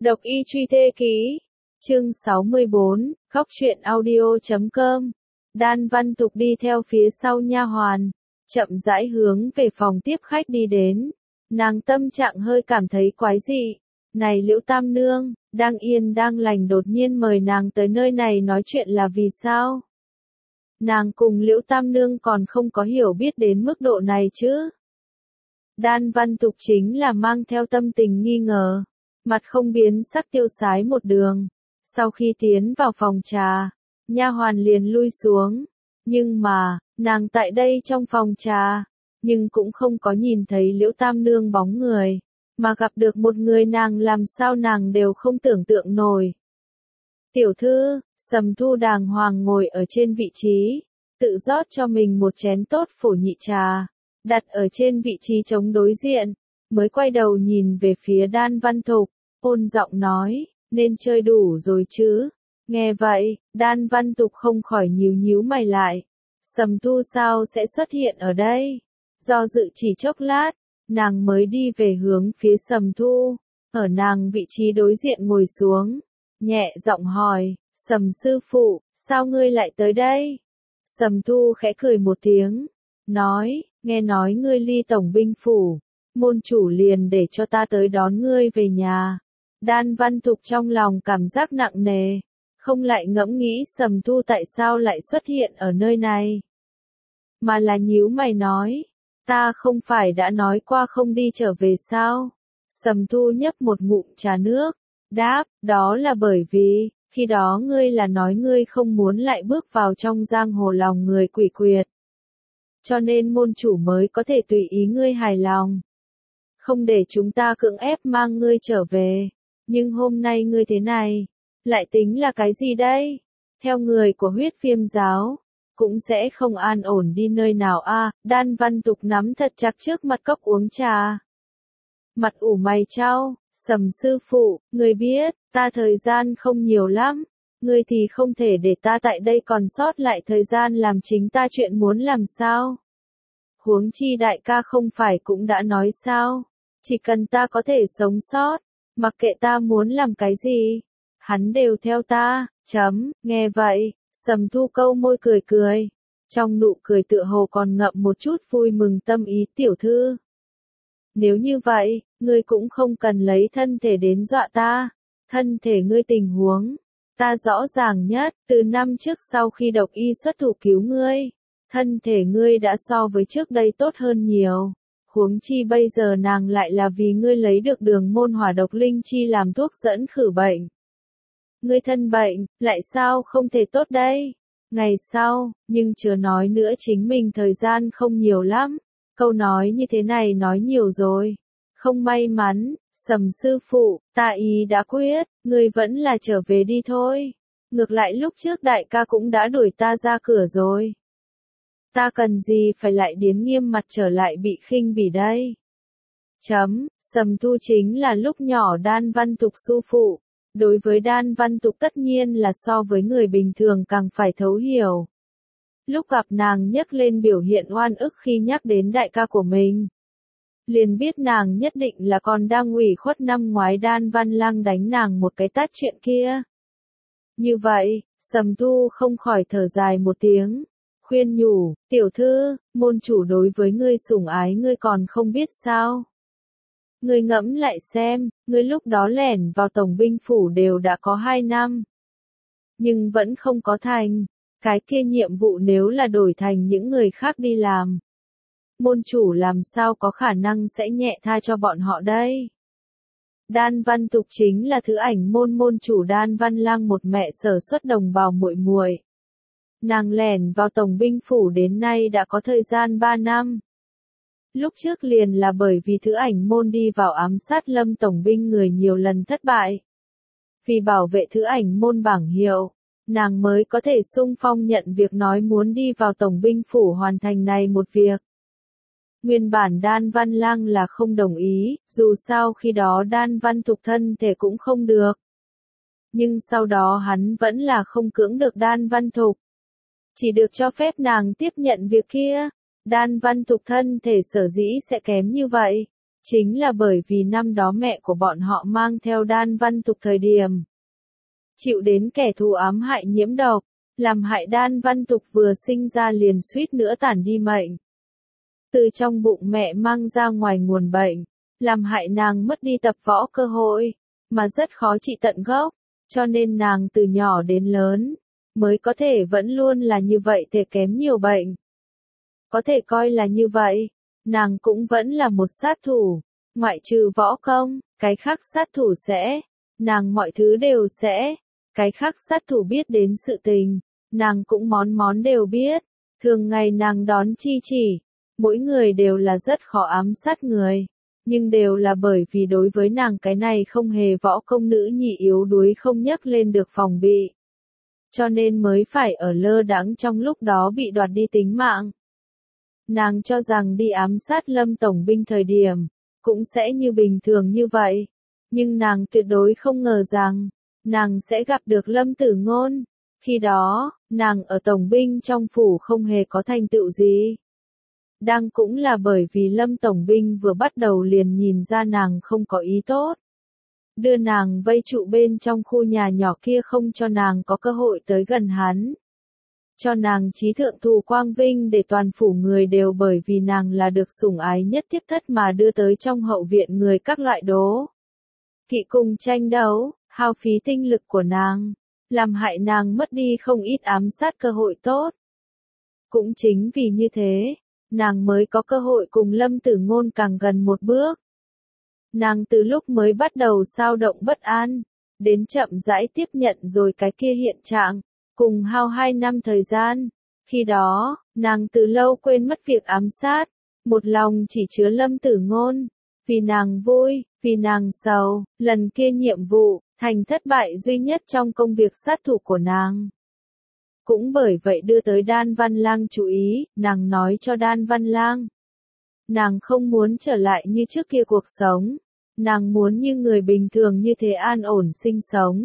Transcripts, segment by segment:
Độc y truy thê ký. Chương 64, khóc chuyện audio.com. Đan Văn Tục đi theo phía sau nha hoàn, chậm rãi hướng về phòng tiếp khách đi đến. Nàng tâm trạng hơi cảm thấy quái dị. Này Liễu Tam Nương, đang yên đang lành đột nhiên mời nàng tới nơi này nói chuyện là vì sao? Nàng cùng Liễu Tam Nương còn không có hiểu biết đến mức độ này chứ. Đan Văn Tục chính là mang theo tâm tình nghi ngờ, mặt không biến sắc tiêu sái một đường. Sau khi tiến vào phòng trà, nha hoàn liền lui xuống. Nhưng mà, nàng tại đây trong phòng trà, nhưng cũng không có nhìn thấy Liễu Tam Nương bóng người, mà gặp được một người nàng làm sao nàng đều không tưởng tượng nổi. Tiểu thư, Sầm Thu đàng hoàng ngồi ở trên vị trí, tự rót cho mình một chén tốt phổ nhị trà, đặt ở trên vị trí chống đối diện, mới quay đầu nhìn về phía Đan Văn Tục, ôn giọng nói, nên chơi đủ rồi chứ. Nghe vậy, Đan Văn Tục không khỏi nhíu nhíu mày lại. Sầm Thu sao sẽ xuất hiện ở đây? Do dự chỉ chốc lát, nàng mới đi về hướng phía Sầm Thu, ở nàng vị trí đối diện ngồi xuống, nhẹ giọng hỏi, Sầm sư phụ, sao ngươi lại tới đây? Sầm Thu khẽ cười một tiếng, nói, nghe nói ngươi ly tổng binh phủ, môn chủ liền để cho ta tới đón ngươi về nhà. Đan Văn Tục trong lòng cảm giác nặng nề, không lại ngẫm nghĩ Sầm Thu tại sao lại xuất hiện ở nơi này, mà là nhíu mày nói, ta không phải đã nói qua không đi trở về sao? Sầm Thu nhấp một ngụm trà nước, đáp, đó là bởi vì, khi đó ngươi là nói ngươi không muốn lại bước vào trong giang hồ lòng người quỷ quyệt. Cho nên môn chủ mới có thể tùy ý ngươi hài lòng. Không để chúng ta cưỡng ép mang ngươi trở về. Nhưng hôm nay ngươi thế này, lại tính là cái gì đây? Theo người của Huyết Viêm giáo, cũng sẽ không an ổn đi nơi nào a. Đan Văn Tục nắm thật chặt trước mặt cốc uống trà. Mặt ủ mày chau, Sầm sư phụ, ngươi biết, ta thời gian không nhiều lắm, ngươi thì không thể để ta tại đây còn sót lại thời gian làm chính ta chuyện muốn làm sao? Huống chi đại ca không phải cũng đã nói sao, chỉ cần ta có thể sống sót, mặc kệ ta muốn làm cái gì, hắn đều theo ta, nghe vậy, Sầm Thu câu môi cười cười, trong nụ cười tựa hồ còn ngậm một chút vui mừng tâm ý. Tiểu thư, nếu như vậy, ngươi cũng không cần lấy thân thể đến dọa ta, thân thể ngươi tình huống, ta rõ ràng nhất, từ năm trước sau khi độc y xuất thủ cứu ngươi, thân thể ngươi đã so với trước đây tốt hơn nhiều. Huống chi bây giờ nàng lại là vì ngươi lấy được đường môn hỏa độc linh chi làm thuốc dẫn khử bệnh. Ngươi thân bệnh, lại sao không thể tốt đây? Ngày sau, nhưng chớ nói nữa chính mình thời gian không nhiều lắm. Câu nói như thế này nói nhiều rồi. Không may mắn, Sầm sư phụ, ta ý đã quyết, ngươi vẫn là trở về đi thôi. Ngược lại lúc trước đại ca cũng đã đuổi ta ra cửa rồi. Ta cần gì phải lại điến nghiêm mặt trở lại bị khinh bỉ đây? Sầm Thu chính là lúc nhỏ Đan Văn Tục su phụ. Đối với Đan Văn Tục tất nhiên là so với người bình thường càng phải thấu hiểu. Lúc gặp nàng nhắc lên biểu hiện oan ức khi nhắc đến đại ca của mình, liền biết nàng nhất định là còn đang ủy khuất năm ngoái Đan Văn Lang đánh nàng một cái tát chuyện kia. Như vậy, Sầm Thu không khỏi thở dài một tiếng, khuyên nhủ, tiểu thư, môn chủ đối với ngươi sủng ái ngươi còn không biết sao? Ngươi ngẫm lại xem, ngươi lúc đó lẻn vào tổng binh phủ đều đã có 2 năm. Nhưng vẫn không có thành. Cái kia nhiệm vụ nếu là đổi thành những người khác đi làm, môn chủ làm sao có khả năng sẽ nhẹ tha cho bọn họ đây? Đan Văn Tục chính là thứ ảnh môn môn chủ Đan Văn Lang một mẹ sở xuất đồng bào muội muội. Nàng lẻn vào tổng binh phủ đến nay đã có thời gian 3 năm. Lúc trước liền là bởi vì thứ ảnh môn đi vào ám sát Lâm tổng binh người nhiều lần thất bại. Vì bảo vệ thứ ảnh môn bảng hiệu, nàng mới có thể xung phong nhận việc nói muốn đi vào tổng binh phủ hoàn thành này một việc. Nguyên bản Đan Văn Lang là không đồng ý, dù sao khi đó Đan Văn Tục thân thể cũng không được. Nhưng sau đó hắn vẫn là không cưỡng được Đan Văn Tục. Chỉ được cho phép nàng tiếp nhận việc kia. Đan Văn Tục thân thể sở dĩ sẽ kém như vậy, Chính là bởi vì năm đó mẹ của bọn họ mang theo Đan Văn Tục thời điểm chịu đến kẻ thù ám hại nhiễm độc, làm hại Đan Văn Tục vừa sinh ra liền suýt nữa tản đi mệnh. Từ trong bụng mẹ mang ra ngoài nguồn bệnh, làm hại nàng mất đi tập võ cơ hội, mà rất khó trị tận gốc, cho nên nàng từ nhỏ đến lớn, mới có thể vẫn luôn là như vậy thể kém nhiều bệnh. Có thể coi là như vậy, nàng cũng vẫn là một sát thủ, ngoại trừ võ công, cái khác sát thủ sẽ, nàng mọi thứ đều sẽ, cái khác sát thủ biết đến sự tình, nàng cũng món món đều biết, thường ngày nàng đón chi chỉ, mỗi người đều là rất khó ám sát người, nhưng đều là bởi vì đối với nàng cái này không hề võ công nữ nhị yếu đuối không nhấc lên được phòng bị. Cho nên mới phải ở lơ đãng trong lúc đó bị đoạt đi tính mạng. Nàng cho rằng đi ám sát Lâm Tổng binh thời điểm, cũng sẽ như bình thường như vậy. Nhưng nàng tuyệt đối không ngờ rằng, nàng sẽ gặp được Lâm Tử Ngôn. Khi đó, nàng ở Tổng binh trong phủ không hề có thành tựu gì. Đang cũng là bởi vì Lâm Tổng binh vừa bắt đầu liền nhìn ra nàng không có ý tốt. Đưa nàng vây trụ bên trong khu nhà nhỏ kia không cho nàng có cơ hội tới gần hắn. Cho nàng trí thượng thù quang vinh để toàn phủ người đều bởi vì nàng là được sủng ái nhất tiếp thất mà đưa tới trong hậu viện người các loại đố. Kỵ cùng tranh đấu, hao phí tinh lực của nàng, làm hại nàng mất đi không ít ám sát cơ hội tốt. Cũng chính vì như thế, nàng mới có cơ hội cùng Lâm Tử Ngôn càng gần một bước. Nàng từ lúc mới bắt đầu xao động bất an, đến chậm rãi tiếp nhận rồi cái kia hiện trạng, cùng hao 2 năm thời gian. Khi đó, nàng từ lâu quên mất việc ám sát, một lòng chỉ chứa Lâm Tử Ngôn. Vì nàng vui, vì nàng sầu, lần kia nhiệm vụ, thành thất bại duy nhất trong công việc sát thủ của nàng. Cũng bởi vậy đưa tới Đan Văn Lang chú ý, nàng nói cho Đan Văn Lang. Nàng không muốn trở lại như trước kia cuộc sống, nàng muốn như người bình thường như thế an ổn sinh sống.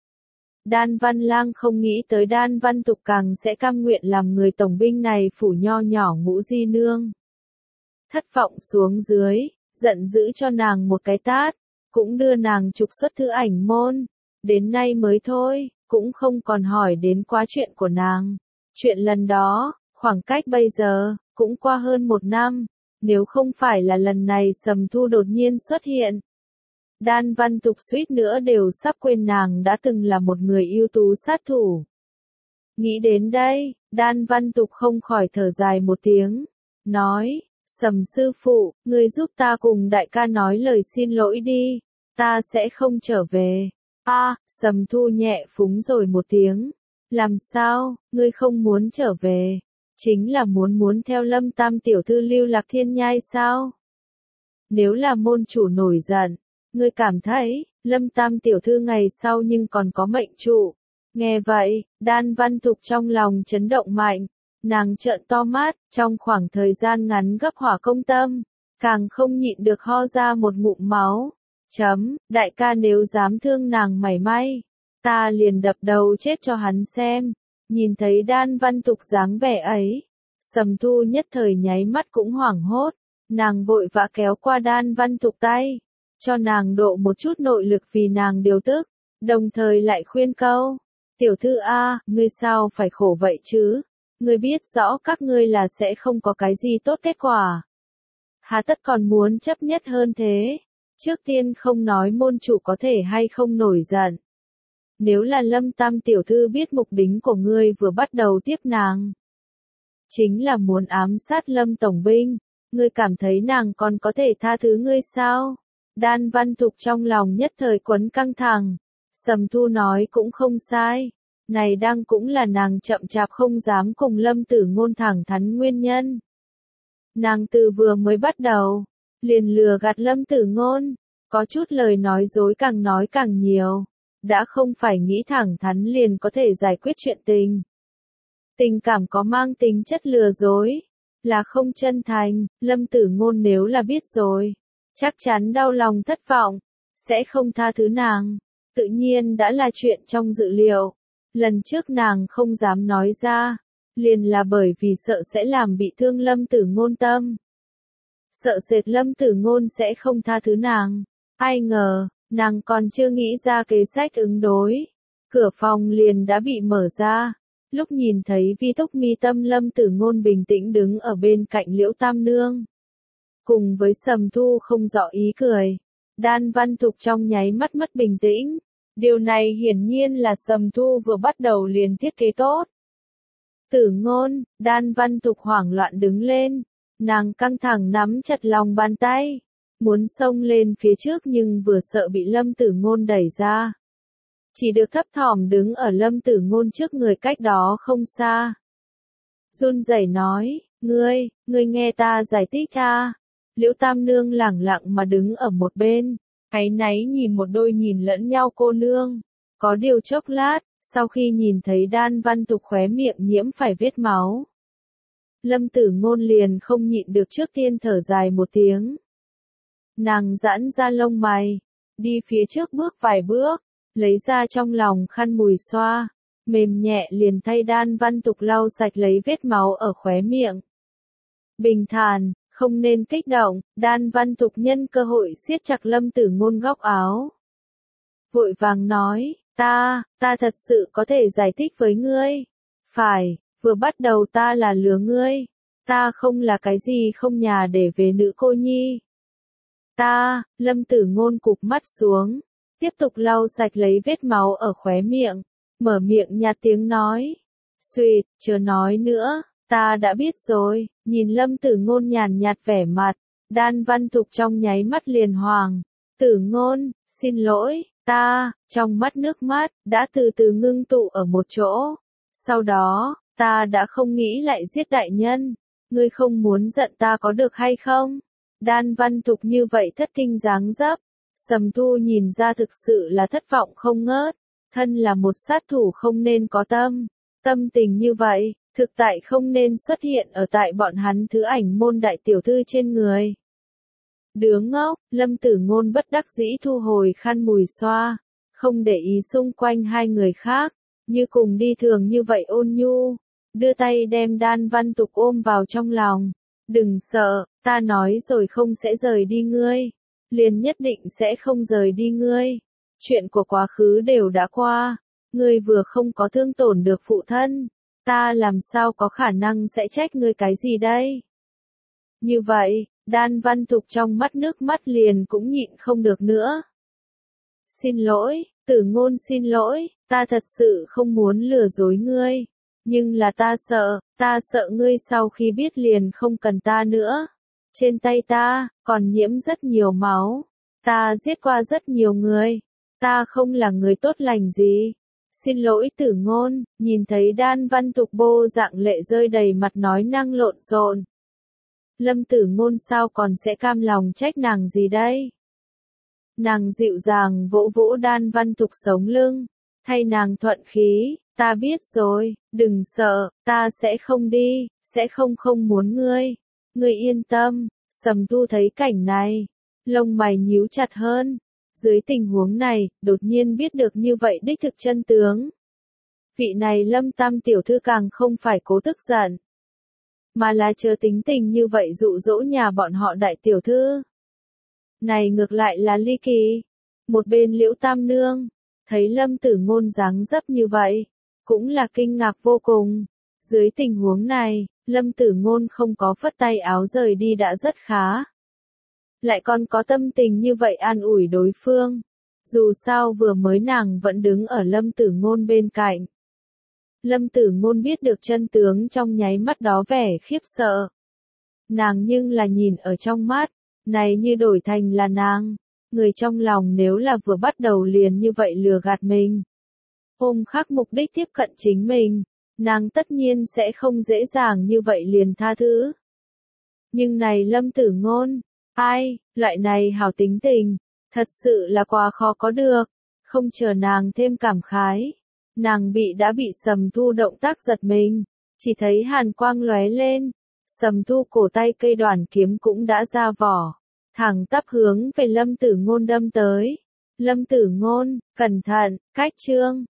Đan Văn Lang không nghĩ tới Đan Văn Tục càng sẽ cam nguyện làm người tổng binh này phủ nho nhỏ Ngũ Di Nương. Thất vọng xuống dưới, giận dữ cho nàng một cái tát, cũng đưa nàng trục xuất Thư Ảnh môn, đến nay mới thôi, cũng không còn hỏi đến quá chuyện của nàng. Chuyện lần đó, khoảng cách bây giờ, cũng qua hơn 1 năm, nếu không phải là lần này Sầm Thu đột nhiên xuất hiện. Đan Văn Tục suýt nữa đều sắp quên nàng đã từng là một người ưu tú sát thủ. Nghĩ đến đây, Đan Văn Tục không khỏi thở dài một tiếng, nói, Sầm sư phụ, ngươi giúp ta cùng đại ca nói lời xin lỗi đi, ta sẽ không trở về. Sầm Thu nhẹ phúng rồi một tiếng, làm sao, ngươi không muốn trở về, chính là muốn theo Lâm Tam tiểu thư lưu lạc thiên nhai sao? Nếu là môn chủ nổi giận, ngươi cảm thấy, Lâm Tam tiểu thư ngày sau nhưng còn có mệnh trụ. Nghe vậy, Đan Văn Tục trong lòng chấn động mạnh, nàng trợn to mắt, trong khoảng thời gian ngắn gấp hỏa công tâm, càng không nhịn được ho ra một ngụm máu. Đại ca nếu dám thương nàng mảy may, ta liền đập đầu chết cho hắn xem. Nhìn thấy Đan Văn Tục dáng vẻ ấy, Sầm Thu nhất thời nháy mắt cũng hoảng hốt, nàng vội vã kéo qua Đan Văn Tục tay, cho nàng độ một chút nội lực vì nàng điều tức, đồng thời lại khuyên câu, tiểu thư ngươi sao phải khổ vậy chứ, ngươi biết rõ các ngươi là sẽ không có cái gì tốt kết quả. Hà tất còn muốn chấp nhất hơn thế, trước tiên không nói môn chủ có thể hay không nổi giận. Nếu là Lâm Tam tiểu thư biết mục đích của ngươi vừa bắt đầu tiếp nàng, chính là muốn ám sát Lâm tổng binh, ngươi cảm thấy nàng còn có thể tha thứ ngươi sao? Đan Văn Tục trong lòng nhất thời quấn căng thẳng, Sầm Thu nói cũng không sai, này đang cũng là nàng chậm chạp không dám cùng Lâm Tử Ngôn thẳng thắn nguyên nhân. Nàng từ vừa mới bắt đầu, liền lừa gạt Lâm Tử Ngôn, có chút lời nói càng nhiều, đã không phải nghĩ thẳng thắn liền có thể giải quyết chuyện tình. Tình cảm có mang tính chất lừa dối, là không chân thành, Lâm Tử Ngôn nếu là biết rồi, chắc chắn đau lòng thất vọng, sẽ không tha thứ nàng, tự nhiên đã là chuyện trong dự liệu. Lần trước nàng không dám nói ra, liền là bởi vì sợ sẽ làm bị thương Lâm Tử Ngôn tâm. sợ sệt Lâm Tử Ngôn sẽ không tha thứ nàng. Ai ngờ, nàng còn chưa nghĩ ra kế sách ứng đối. Cửa phòng liền đã bị mở ra. Lúc nhìn thấy Vi Túc Mi tâm Lâm Tử Ngôn bình tĩnh đứng ở bên cạnh Liễu Tam Nương. Cùng với Sầm Thu không rõ ý cười. Đan Văn Thục trong nháy mắt mất bình tĩnh. Điều này hiển nhiên là Sầm Thu vừa bắt đầu liền thiết kế tốt. Tử Ngôn, Đan Văn Thục hoảng loạn đứng lên. Nàng căng thẳng nắm chặt lòng bàn tay. Muốn xông lên phía trước nhưng vừa sợ bị Lâm Tử Ngôn đẩy ra. Chỉ được thấp thỏm đứng ở Lâm Tử Ngôn trước người cách đó không xa. Run rẩy nói, ngươi nghe ta giải thích à. Liễu Tam Nương lẳng lặng mà đứng ở một bên, áy náy nhìn một đôi nhìn lẫn nhau cô nương. Có điều chốc lát, sau khi nhìn thấy Đan Văn Thục khóe miệng nhiễm phải vết máu. Lâm Tử Ngôn liền không nhịn được trước tiên thở dài một tiếng. Nàng giãn ra lông mày, đi phía trước bước vài bước, lấy ra trong lòng khăn mùi xoa, mềm nhẹ liền thay Đan Văn Thục lau sạch lấy vết máu ở khóe miệng. Bình thản, không nên kích động, Đan Văn Thục nhân cơ hội siết chặt Lâm Tử Ngôn góc áo. Vội vàng nói, ta thật sự có thể giải thích với ngươi. Phải, vừa bắt đầu ta là lừa ngươi. Ta không là cái gì không nhà để về nữ cô nhi. Lâm Tử Ngôn cụp mắt xuống, tiếp tục lau sạch lấy vết máu ở khóe miệng, mở miệng nhạt tiếng nói. Xuyệt, chớ nói nữa, ta đã biết rồi. Nhìn Lâm Tử Ngôn nhàn nhạt vẻ mặt, Đan Văn Thục trong nháy mắt liền hoàng. Tử Ngôn, xin lỗi, trong mắt nước mắt, đã từ từ ngưng tụ ở một chỗ. Sau đó, ta đã không nghĩ lại giết đại nhân. Ngươi không muốn giận ta có được hay không? Đan Văn Thục như vậy thất kinh dáng dấp. Sầm Thu nhìn ra thực sự là thất vọng không ngớt. Thân là một sát thủ không nên có tâm tình như vậy, thực tại không nên xuất hiện ở tại bọn hắn Thứ Ảnh môn đại tiểu thư trên người. Đứa ngốc, Lâm Tử Ngôn bất đắc dĩ thu hồi khăn mùi xoa, không để ý xung quanh hai người khác, như cùng đi thường như vậy ôn nhu, đưa tay đem Đan Văn Thục ôm vào trong lòng. Đừng sợ, ta nói rồi không sẽ rời đi ngươi, liền nhất định sẽ không rời đi ngươi. Chuyện của quá khứ đều đã qua, ngươi vừa không có thương tổn được phụ thân, ta làm sao có khả năng sẽ trách ngươi cái gì đây? Như vậy, Đan Văn Thục trong mắt nước mắt liền cũng nhịn không được nữa. Xin lỗi, Tử Ngôn xin lỗi, ta thật sự không muốn lừa dối ngươi. Nhưng là ta sợ ngươi sau khi biết liền không cần ta nữa. Trên tay ta, còn nhiễm rất nhiều máu. Ta giết qua rất nhiều người. Ta không là người tốt lành gì. Xin lỗi Tử Ngôn, nhìn thấy Đan Văn Thục bô dạng lệ rơi đầy mặt nói năng lộn xộn. Lâm Tử Ngôn sao còn sẽ cam lòng trách nàng gì đây? Nàng dịu dàng vỗ vỗ Đan Văn Thục sống lưng, thay nàng thuận khí, ta biết rồi, đừng sợ, ta sẽ không đi, sẽ không muốn ngươi. Ngươi yên tâm. Sầm Thu thấy cảnh này, lông mày nhíu chặt hơn. Dưới tình huống này, đột nhiên biết được như vậy đích thực chân tướng. Vị này Lâm Tam tiểu thư càng không phải cố tức giận, mà là chờ tính tình như vậy dụ dỗ nhà bọn họ đại tiểu thư. Này ngược lại là ly kỳ. Một bên Liễu Tam Nương, thấy Lâm Tử Ngôn dáng dấp như vậy, cũng là kinh ngạc vô cùng. Dưới tình huống này, Lâm Tử Ngôn không có phất tay áo rời đi đã rất khá. Lại còn có tâm tình như vậy an ủi đối phương. Dù sao vừa mới nàng vẫn đứng ở Lâm Tử Ngôn bên cạnh. Lâm Tử Ngôn biết được chân tướng trong nháy mắt đó vẻ khiếp sợ. Nàng nhưng là nhìn ở trong mắt, này như đổi thành là nàng. Người trong lòng nếu là vừa bắt đầu liền như vậy lừa gạt mình. Ôm khắc mục đích tiếp cận chính mình, nàng tất nhiên sẽ không dễ dàng như vậy liền tha thứ. Nhưng này Lâm Tử Ngôn, loại này hảo tính tình, thật sự là quá khó có được. Không chờ nàng thêm cảm khái, nàng đã bị Sầm Thu động tác giật mình, chỉ thấy hàn quang lóe lên, Sầm Thu cổ tay cây đoản kiếm cũng đã ra vỏ, thẳng tắp hướng về Lâm Tử Ngôn đâm tới. Lâm Tử Ngôn, cẩn thận, cách chương.